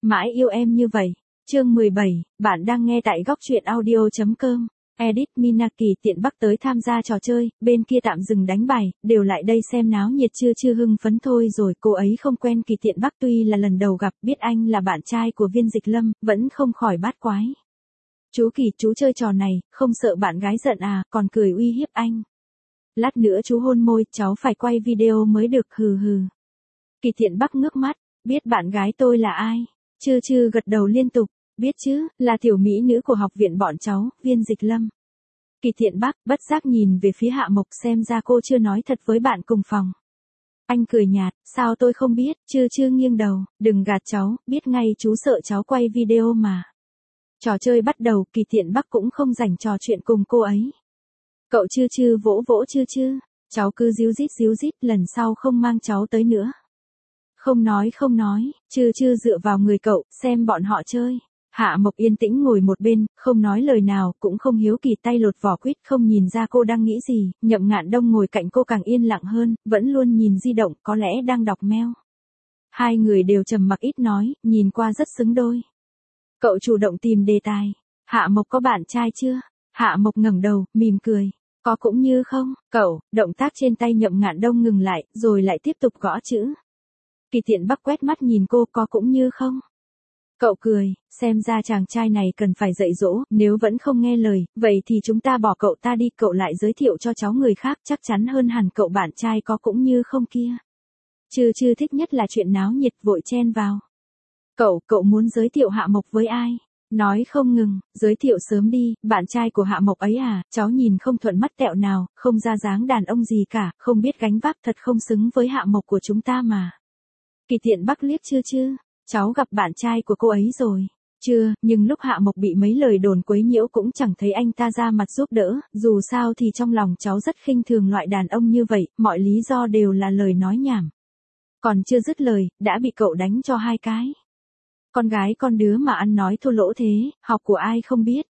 Mãi yêu em như vậy. Chương 17, bạn đang nghe tại góc truyện audio.com. Edit Minaki tiện Bắc tới tham gia trò chơi, bên kia tạm dừng đánh bài, đều lại đây xem náo nhiệt chưa hưng phấn thôi rồi. Cô ấy không quen Kỳ Tiện Bắc, tuy là lần đầu gặp, biết anh là bạn trai của Viên Dịch Lâm, vẫn không khỏi bát quái. Chú Kỳ, chú chơi trò này, không sợ bạn gái giận à, còn cười uy hiếp anh. Lát nữa chú hôn môi, cháu phải quay video mới được, hừ hừ. Kỳ Tiện Bắc ngước mắt, biết bạn gái tôi là ai? Chư gật đầu liên tục, biết chứ, là tiểu mỹ nữ của học viện bọn cháu, Viên Dịch Lâm. Kỳ Tiện Bắc bất giác nhìn về phía Hạ Mộc, xem ra cô chưa nói thật với bạn cùng phòng. Anh cười nhạt, sao tôi không biết, chư nghiêng đầu, đừng gạt cháu, biết ngay chú sợ cháu quay video mà. Trò chơi bắt đầu, Kỳ Tiện Bắc cũng không rảnh trò chuyện cùng cô ấy. Cậu chư vỗ chư, cháu cứ díu dít, lần sau không mang cháu tới nữa. Không nói, chư dựa vào người cậu, xem bọn họ chơi. Hạ Mộc yên tĩnh ngồi một bên, không nói lời nào, cũng không hiếu kỳ, tay lột vỏ quýt, không nhìn ra cô đang nghĩ gì. Nhậm Ngạn Đông ngồi cạnh cô càng yên lặng hơn, vẫn luôn nhìn di động, có lẽ đang đọc mail. Hai người đều trầm mặc ít nói, nhìn qua rất xứng đôi. Cậu chủ động tìm đề tài. Hạ Mộc có bạn trai chưa? Hạ Mộc ngẩng đầu, mỉm cười. Có cũng như không, cậu, động tác trên tay Nhậm Ngạn Đông ngừng lại, rồi lại tiếp tục gõ chữ. Kỳ Tiện Bắc quét mắt nhìn cô, có cũng như không. Cậu cười, xem ra chàng trai này cần phải dạy dỗ, nếu vẫn không nghe lời, vậy thì chúng ta bỏ cậu ta đi, cậu lại giới thiệu cho cháu người khác, chắc chắn hơn hẳn cậu bạn trai có cũng như không kia. Chư thích nhất là chuyện náo nhiệt, vội chen vào. Cậu muốn giới thiệu Hạ Mộc với ai? Nói không ngừng, giới thiệu sớm đi, bạn trai của Hạ Mộc ấy à, cháu nhìn không thuận mắt tẹo nào, không ra dáng đàn ông gì cả, không biết gánh vác, thật không xứng với Hạ Mộc của chúng ta mà. Kỳ Tiện Bắc liếc chư, cháu gặp bạn trai của cô ấy rồi. Chưa, nhưng lúc Hạ Mộc bị mấy lời đồn quấy nhiễu cũng chẳng thấy anh ta ra mặt giúp đỡ, dù sao thì trong lòng cháu rất khinh thường loại đàn ông như vậy, mọi lý do đều là lời nói nhảm. Còn chưa dứt lời, đã bị cậu đánh cho 2 cái. Con gái con đứa mà ăn nói thô lỗ thế, học của ai không biết.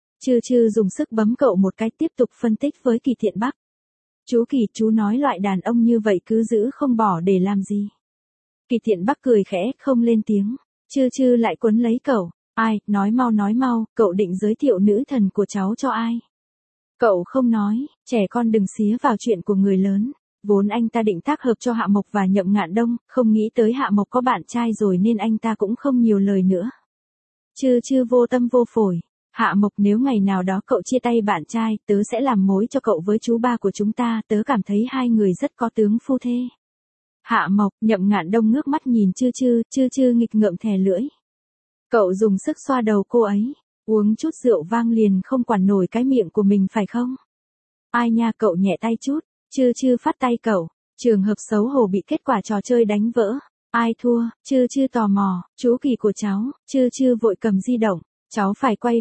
Chư dùng sức bấm cậu một cái, tiếp tục phân tích với Kỳ Tiện Bắc. Chú Kỳ, chú nói loại đàn ông như vậy cứ giữ không bỏ để làm gì? Kỳ Tiện Bắc cười khẽ, không lên tiếng. Chư lại quấn lấy cậu. Ai, nói mau, cậu định giới thiệu nữ thần của cháu cho ai? Cậu không nói, trẻ con đừng xía vào chuyện của người lớn. Vốn anh ta định tác hợp cho Hạ Mộc và Nhậm Ngạn Đông, không nghĩ tới Hạ Mộc có bạn trai rồi nên anh ta cũng không nhiều lời nữa. Chư vô tâm vô phổi. Hạ Mộc, nếu ngày nào đó cậu chia tay bạn trai, tớ sẽ làm mối cho cậu với chú ba của chúng ta, tớ cảm thấy hai người rất có tướng phu thê. Hạ Mộc, Nhậm Ngạn Đông ngước mắt nhìn chư nghịch ngợm thè lưỡi. Cậu dùng sức xoa đầu cô ấy, uống chút rượu vang liền không quản nổi cái miệng của mình phải không? Ai nha, cậu nhẹ tay chút, chư phát tay cậu, trường hợp xấu hổ bị kết quả trò chơi đánh vỡ. Ai thua, chư tò mò, chú Kỳ của cháu, chư vội cầm di động, cháu phải quay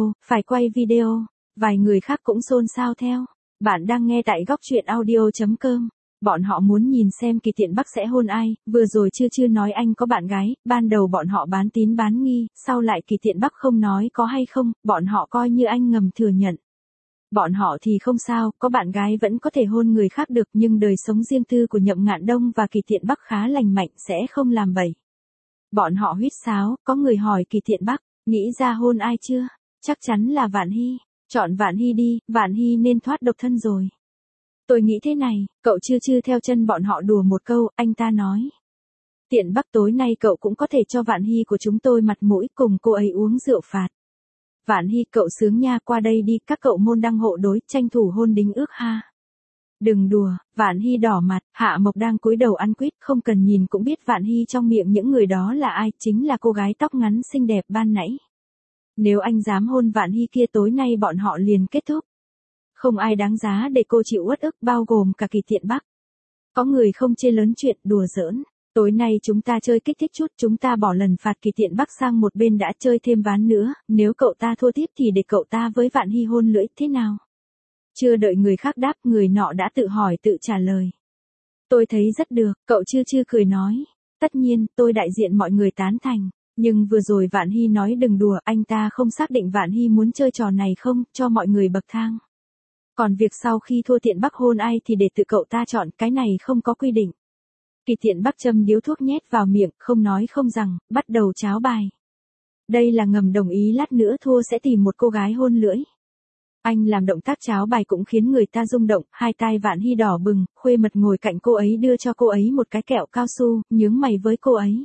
video, vài người khác cũng xôn xao theo. Bạn đang nghe tại góc truyện audio.com. Bọn họ muốn nhìn xem Kỳ Tiện Bắc sẽ hôn ai, vừa rồi chư nói anh có bạn gái, ban đầu bọn họ bán tín bán nghi, sau lại Kỳ Tiện Bắc không nói có hay không, bọn họ coi như anh ngầm thừa nhận. Bọn họ thì không sao, có bạn gái vẫn có thể hôn người khác được, nhưng đời sống riêng tư của Nhậm Ngạn Đông và Kỳ Tiện Bắc khá lành mạnh, sẽ không làm bậy. Bọn họ huýt sáo, có người hỏi Kỳ Tiện Bắc, nghĩ ra hôn ai chưa? Chắc chắn là Vạn Hy, chọn Vạn Hy đi, Vạn Hy nên thoát độc thân rồi. Tôi nghĩ thế này, cậu chư theo chân bọn họ đùa một câu, anh ta nói. Tiện Bắc, tối nay cậu cũng có thể cho Vạn Hy của chúng tôi mặt mũi, cùng cô ấy uống rượu phạt. Vạn Hy, cậu sướng nha, qua đây đi, các cậu môn đăng hộ đối, tranh thủ hôn đính ước ha. Đừng đùa, Vạn Hy đỏ mặt, Hạ Mộc đang cúi đầu ăn quýt, không cần nhìn cũng biết Vạn Hy trong miệng những người đó là ai, chính là cô gái tóc ngắn xinh đẹp ban nãy. Nếu anh dám hôn Vạn Hy kia tối nay bọn họ liền kết thúc. Không ai đáng giá để cô chịu uất ức, bao gồm cả Kỳ Tiện Bắc. Có người không chê lớn chuyện, đùa giỡn. Tối nay chúng ta chơi kích thích chút, chúng ta bỏ lần phạt Kỳ Tiện Bắc sang một bên đã, chơi thêm ván nữa, nếu cậu ta thua tiếp thì để cậu ta với Vạn Hy hôn lưỡi, thế nào? Chưa đợi người khác đáp, người nọ đã tự hỏi tự trả lời. Tôi thấy rất được, cậu chư cười nói. Tất nhiên, tôi đại diện mọi người tán thành. Nhưng vừa rồi Vạn Hy nói đừng đùa, anh ta không xác định Vạn Hy muốn chơi trò này không, cho mọi người bậc thang. Còn việc sau khi thua Tiện Bắc hôn ai thì để tự cậu ta chọn, cái này không có quy định. Kỳ Tiện Bắc châm điếu thuốc nhét vào miệng, không nói không rằng, bắt đầu cháo bài. Đây là ngầm đồng ý lát nữa thua sẽ tìm một cô gái hôn lưỡi. Anh làm động tác cháo bài cũng khiến người ta rung động, hai tai Vạn Hy đỏ bừng, Khuê Mật ngồi cạnh cô ấy đưa cho cô ấy một cái kẹo cao su, nhướng mày với cô ấy.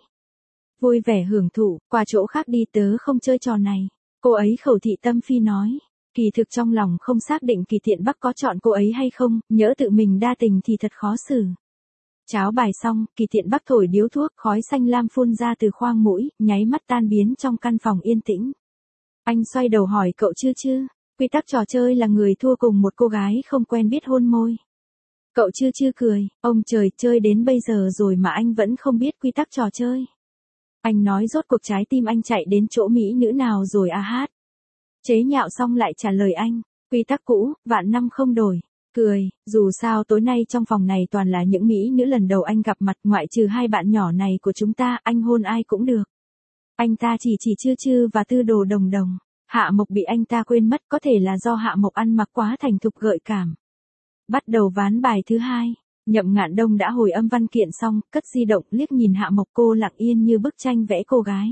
Vui vẻ hưởng thụ, qua chỗ khác đi tớ không chơi trò này. Cô ấy khẩu thị tâm phi nói. Kỳ thực trong lòng không xác định Kỳ Tiện Bắc có chọn cô ấy hay không, nhỡ tự mình đa tình thì thật khó xử. Cháo bài xong, Kỳ Tiện Bắc thổi điếu thuốc, khói xanh lam phun ra từ khoang mũi, nháy mắt tan biến trong căn phòng yên tĩnh. Anh xoay đầu hỏi cậu Chư, quy tắc trò chơi là người thua cùng một cô gái không quen biết hôn môi. Cậu Chư cười, ông trời, chơi đến bây giờ rồi mà anh vẫn không biết quy tắc trò chơi. Anh nói rốt cuộc trái tim anh chạy đến chỗ mỹ nữ nào rồi à hát. Chế nhạo xong lại trả lời anh, quy tắc cũ, vạn năm không đổi. Cười, dù sao tối nay trong phòng này toàn là những mỹ nữ lần đầu anh gặp mặt, ngoại trừ hai bạn nhỏ này của chúng ta, anh hôn ai cũng được. Anh ta chỉ Chư và Tư Đồ Đồng Đồng. Hạ Mộc bị anh ta quên mất, có thể là do Hạ Mộc ăn mặc quá thành thục gợi cảm. Bắt đầu ván bài thứ hai, Nhậm Ngạn Đông đã hồi âm văn kiện xong, cất di động liếc nhìn Hạ Mộc, cô lặng yên như bức tranh vẽ cô gái.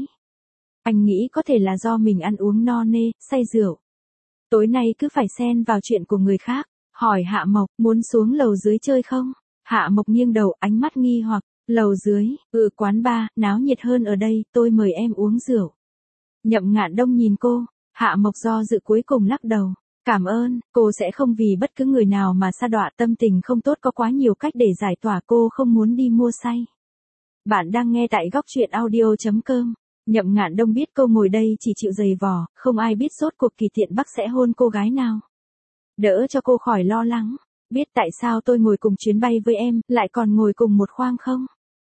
Anh nghĩ có thể là do mình ăn uống no nê, say rượu. Tối nay cứ phải xen vào chuyện của người khác, hỏi Hạ Mộc, muốn xuống lầu dưới chơi không? Hạ Mộc nghiêng đầu, ánh mắt nghi hoặc, lầu dưới, quán bar, náo nhiệt hơn ở đây, tôi mời em uống rượu. Nhậm Ngạn Đông nhìn cô, Hạ Mộc do dự cuối cùng lắc đầu. Cảm ơn, cô sẽ không vì bất cứ người nào mà sa đọa, tâm tình không tốt có quá nhiều cách để giải tỏa, cô không muốn đi mua say. Bạn đang nghe tại góc truyện audio.com. Nhậm Ngạn Đông biết cô ngồi đây chỉ chịu giày vò, không ai biết rốt cuộc Kỳ Tiện Bắc sẽ hôn cô gái nào. Đỡ cho cô khỏi lo lắng, biết tại sao tôi ngồi cùng chuyến bay với em, lại còn ngồi cùng một khoang không?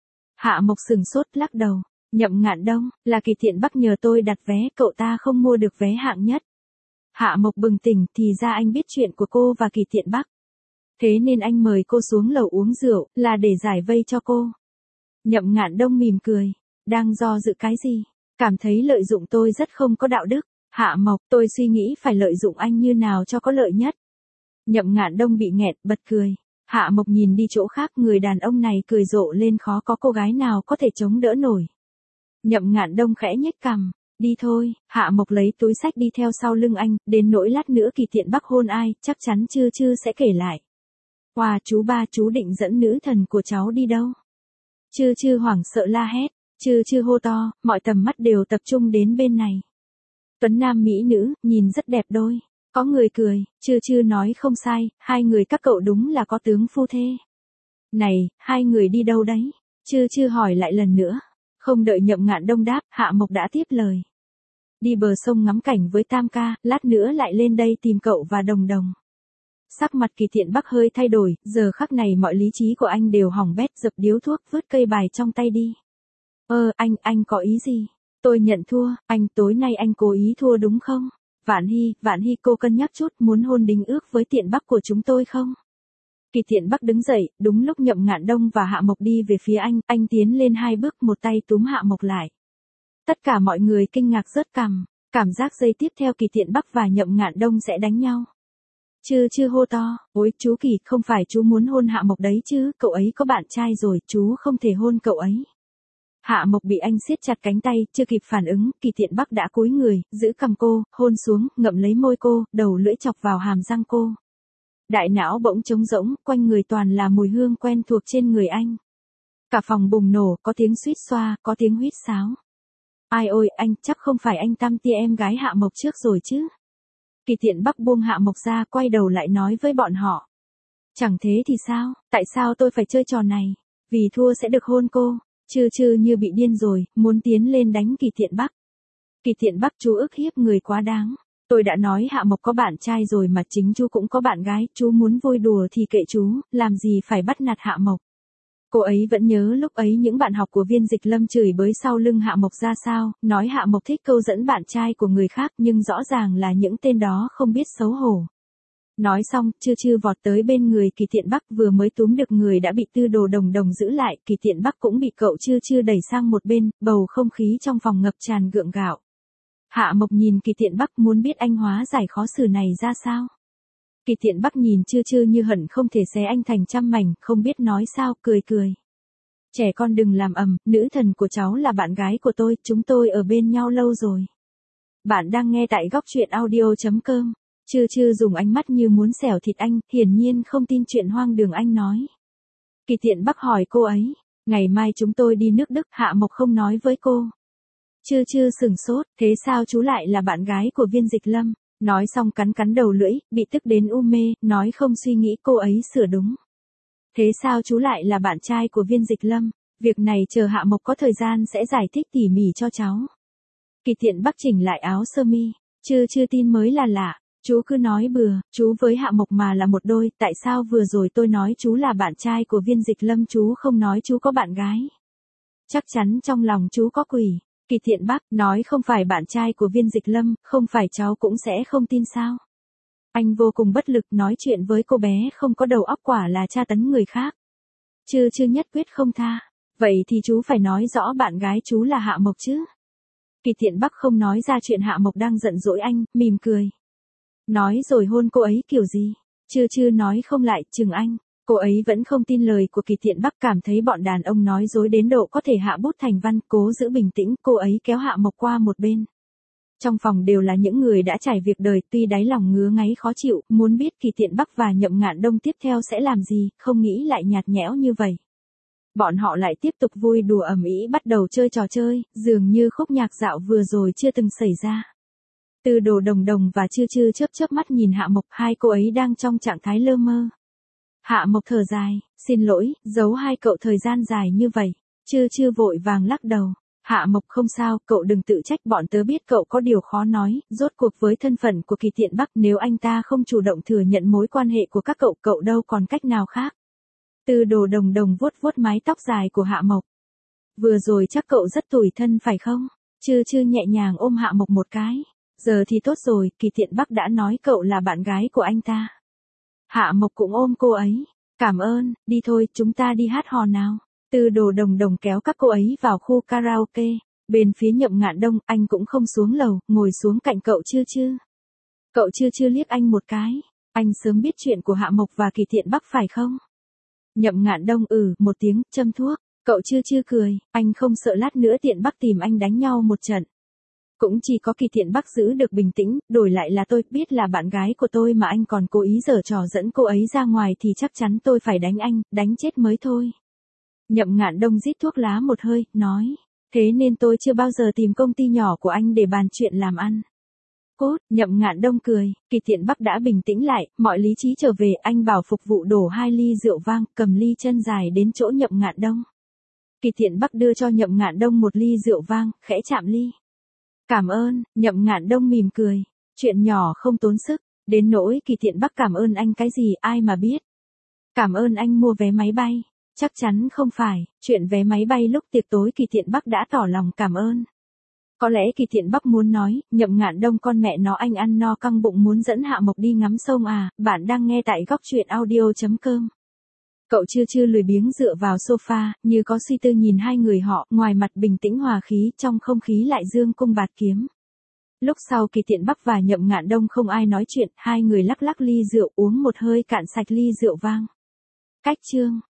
Hạ Mộc sừng sốt lắc đầu, Nhậm Ngạn Đông, là Kỳ Tiện Bắc nhờ tôi đặt vé, cậu ta không mua được vé hạng nhất. Hạ Mộc bừng tỉnh, thì ra anh biết chuyện của cô và Kỳ Tiện Bắc. Thế nên anh mời cô xuống lầu uống rượu, là để giải vây cho cô. Nhậm Ngạn Đông mỉm cười, đang do dự cái gì? Cảm thấy lợi dụng tôi rất không có đạo đức. Hạ Mộc, tôi suy nghĩ phải lợi dụng anh như nào cho có lợi nhất. Nhậm Ngạn Đông bị nghẹt, bật cười. Hạ Mộc nhìn đi chỗ khác, người đàn ông này cười rộ lên, khó có cô gái nào có thể chống đỡ nổi. Nhậm Ngạn Đông khẽ nhếch cằm, đi thôi. Hạ Mộc lấy túi xách đi theo sau lưng anh, đến nỗi lát nữa Kỳ Tiện Bắc hôn ai, chắc chắn Chư sẽ kể lại. Wow, chú ba, chú định dẫn nữ thần của cháu đi đâu? Chư hoảng sợ la hét, Chư hô to, mọi tầm mắt đều tập trung đến bên này. Tuấn nam mỹ nữ, nhìn rất đẹp đôi. Có người cười, Chư nói không sai, hai người các cậu đúng là có tướng phu thê. Này, hai người đi đâu đấy? Chư hỏi lại lần nữa. Không đợi Nhậm Ngạn Đông đáp, Hạ Mộc đã tiếp lời. Đi bờ sông ngắm cảnh với Tam ca, lát nữa lại lên đây tìm cậu và Đồng Đồng. Sắc mặt Kỳ Tiện Bắc hơi thay đổi, giờ khắc này mọi lý trí của anh đều hỏng bét, dập điếu thuốc, vứt cây bài trong tay đi. Anh có ý gì? Tôi nhận thua, anh tối nay anh cố ý thua đúng không? Vạn Hy cô cân nhắc chút, muốn hôn đính ước với Tiện Bắc của chúng tôi không? Kỳ Tiện Bắc đứng dậy, đúng lúc Nhậm Ngạn Đông và Hạ Mộc đi về phía anh tiến lên hai bước, một tay túm Hạ Mộc lại. Tất cả mọi người kinh ngạc rớt cằm, cảm giác giây tiếp theo Kỳ Tiện Bắc và Nhậm Ngạn Đông sẽ đánh nhau. Chư hô to, ôi chú Kỳ, không phải chú muốn hôn Hạ Mộc đấy chứ, cậu ấy có bạn trai rồi, chú không thể hôn cậu ấy. Hạ Mộc bị anh siết chặt cánh tay, chưa kịp phản ứng, Kỳ Tiện Bắc đã cúi người, giữ cằm cô, hôn xuống, ngậm lấy môi cô, đầu lưỡi chọc vào hàm răng cô. Đại não bỗng trống rỗng, quanh người toàn là mùi hương quen thuộc trên người anh. Cả phòng bùng nổ, có tiếng suýt xoa, có tiếng huýt sáo. Ai ôi, anh, chắc không phải anh Tam tia em gái Hạ Mộc trước rồi chứ? Kỳ Tiện Bắc buông Hạ Mộc ra, quay đầu lại nói với bọn họ. Chẳng thế thì sao, tại sao tôi phải chơi trò này? Vì thua sẽ được hôn cô. Chư như bị điên rồi, muốn tiến lên đánh Kỳ Tiện Bắc. Kỳ Tiện Bắc, chú ức hiếp người quá đáng. Tôi đã nói Hạ Mộc có bạn trai rồi mà, chính chú cũng có bạn gái, chú muốn vui đùa thì kệ chú, làm gì phải bắt nạt Hạ Mộc. Cô ấy vẫn nhớ lúc ấy những bạn học của Viên Dịch Lâm chửi bới sau lưng Hạ Mộc ra sao, nói Hạ Mộc thích câu dẫn bạn trai của người khác, nhưng rõ ràng là những tên đó không biết xấu hổ. Nói xong, Chư vọt tới bên người Kỳ Tiện Bắc, vừa mới túm được người đã bị Tư Đồ Đồng Đồng giữ lại, Kỳ Tiện Bắc cũng bị cậu Chư đẩy sang một bên, bầu không khí trong phòng ngập tràn gượng gạo. Hạ Mộc nhìn Kỳ Tiện Bắc, muốn biết anh hóa giải khó xử này ra sao. Kỳ Tiện Bắc nhìn Chư như hận không thể xé anh thành trăm mảnh, không biết nói sao, cười. Trẻ con đừng làm ầm, nữ thần của cháu là bạn gái của tôi, chúng tôi ở bên nhau lâu rồi. Bạn đang nghe tại góc chuyện audio.com. Chư chư dùng ánh mắt như muốn xẻo thịt anh, hiển nhiên không tin chuyện hoang đường anh nói. Kỳ Tiện Bắc hỏi cô ấy, ngày mai chúng tôi đi nước Đức, Hạ Mộc không nói với cô. Chư chư sửng sốt, thế sao chú lại là bạn gái của Viên Dịch Lâm? Nói xong cắn cắn đầu lưỡi, bị tức đến u mê, nói không suy nghĩ cô ấy sửa đúng. Thế sao chú lại là bạn trai của Viên Dịch Lâm? Việc này chờ Hạ Mộc có thời gian sẽ giải thích tỉ mỉ cho cháu. Kỳ Tiện Bắc chỉnh lại áo sơ mi, chư tin mới là lạ. Chú cứ nói bừa, chú với Hạ Mộc mà là một đôi, tại sao vừa rồi tôi nói chú là bạn trai của Viên Dịch Lâm chú không nói chú có bạn gái? Chắc chắn trong lòng chú có quỷ. Kỳ Tiện Bắc nói không phải bạn trai của Viên Dịch Lâm, không phải cháu cũng sẽ không tin sao? Anh vô cùng bất lực nói chuyện với cô bé không có đầu óc quả là tra tấn người khác. Chư nhất quyết không tha. Vậy thì chú phải nói rõ bạn gái chú là Hạ Mộc chứ. Kỳ Tiện Bắc không nói ra chuyện Hạ Mộc đang giận dỗi anh, mỉm cười. Nói rồi hôn cô ấy kiểu gì? Chư nói không lại, chừng anh. Cô ấy vẫn không tin lời của Kỳ Tiện Bắc, cảm thấy bọn đàn ông nói dối đến độ có thể hạ bút thành văn, cố giữ bình tĩnh, cô ấy kéo Hạ Mộc qua một bên. Trong phòng đều là những người đã trải việc đời, tuy đáy lòng ngứa ngáy khó chịu, muốn biết Kỳ Tiện Bắc và Nhậm Ngạn Đông tiếp theo sẽ làm gì, không nghĩ lại nhạt nhẽo như vậy. Bọn họ lại tiếp tục vui đùa ầm ĩ, bắt đầu chơi trò chơi, dường như khúc nhạc dạo vừa rồi chưa từng xảy ra. Từ Đồ Đồng và Chư chớp mắt nhìn Hạ Mộc, hai cô ấy đang trong trạng thái lơ mơ. Hạ Mộc thở dài, xin lỗi, giấu hai cậu thời gian dài như vậy. Chư vội vàng lắc đầu. Hạ Mộc không sao, cậu đừng tự trách, bọn tớ biết cậu có điều khó nói, rốt cuộc với thân phận của Kỳ Tiện Bắc, nếu anh ta không chủ động thừa nhận mối quan hệ của các cậu đâu còn cách nào khác. Từ Đồ Đồng vuốt mái tóc dài của Hạ Mộc. Vừa rồi chắc cậu rất tủi thân phải không? Chư nhẹ nhàng ôm Hạ Mộc một cái. Giờ thì tốt rồi, Kỳ Tiện Bắc đã nói cậu là bạn gái của anh ta. Hạ Mộc cũng ôm cô ấy. Cảm ơn, đi thôi, chúng ta đi hát hò nào. Từ Đồ Đồng kéo các cô ấy vào khu karaoke. Bên phía Nhậm Ngạn Đông, anh cũng không xuống lầu, ngồi xuống cạnh cậu Chư. Cậu Chư liếc anh một cái. Anh sớm biết chuyện của Hạ Mộc và Kỳ Tiện Bắc phải không? Nhậm Ngạn Đông một tiếng, châm thuốc. Cậu Chư cười, anh không sợ lát nữa Tiện Bắc tìm anh đánh nhau một trận. Cũng chỉ có Kỳ Tiện Bắc giữ được bình tĩnh, đổi lại là tôi, biết là bạn gái của tôi mà anh còn cố ý giở trò dẫn cô ấy ra ngoài thì chắc chắn tôi phải đánh anh, đánh chết mới thôi. Nhậm Ngạn Đông rít thuốc lá một hơi, nói, thế nên tôi chưa bao giờ tìm công ty nhỏ của anh để bàn chuyện làm ăn. Cốt, Nhậm Ngạn Đông cười, Kỳ Tiện Bắc đã bình tĩnh lại, mọi lý trí trở về, anh bảo phục vụ đổ 2 ly rượu vang, cầm ly chân dài đến chỗ Nhậm Ngạn Đông. Kỳ Tiện Bắc đưa cho Nhậm Ngạn Đông một ly rượu vang, khẽ chạm ly. Cảm ơn, Nhậm Ngạn Đông mỉm cười. Chuyện nhỏ không tốn sức, đến nỗi Kỳ Tiện Bắc cảm ơn anh cái gì ai mà biết. Cảm ơn anh mua vé máy bay. Chắc chắn không phải, chuyện vé máy bay lúc tiệc tối Kỳ Tiện Bắc đã tỏ lòng cảm ơn. Có lẽ Kỳ Tiện Bắc muốn nói, Nhậm Ngạn Đông con mẹ nó anh ăn no căng bụng muốn dẫn Hạ Mộc đi ngắm sông à, bạn đang nghe tại góc chuyện audio.com. Cậu Chư lười biếng dựa vào sofa, như có suy tư nhìn hai người họ, ngoài mặt bình tĩnh hòa khí, trong không khí lại dương cung bạt kiếm. Lúc sau Kỳ Tiện Bắc và Nhậm Ngạn Đông không ai nói chuyện, hai người lắc ly rượu uống một hơi cạn sạch ly rượu vang. Cách chương.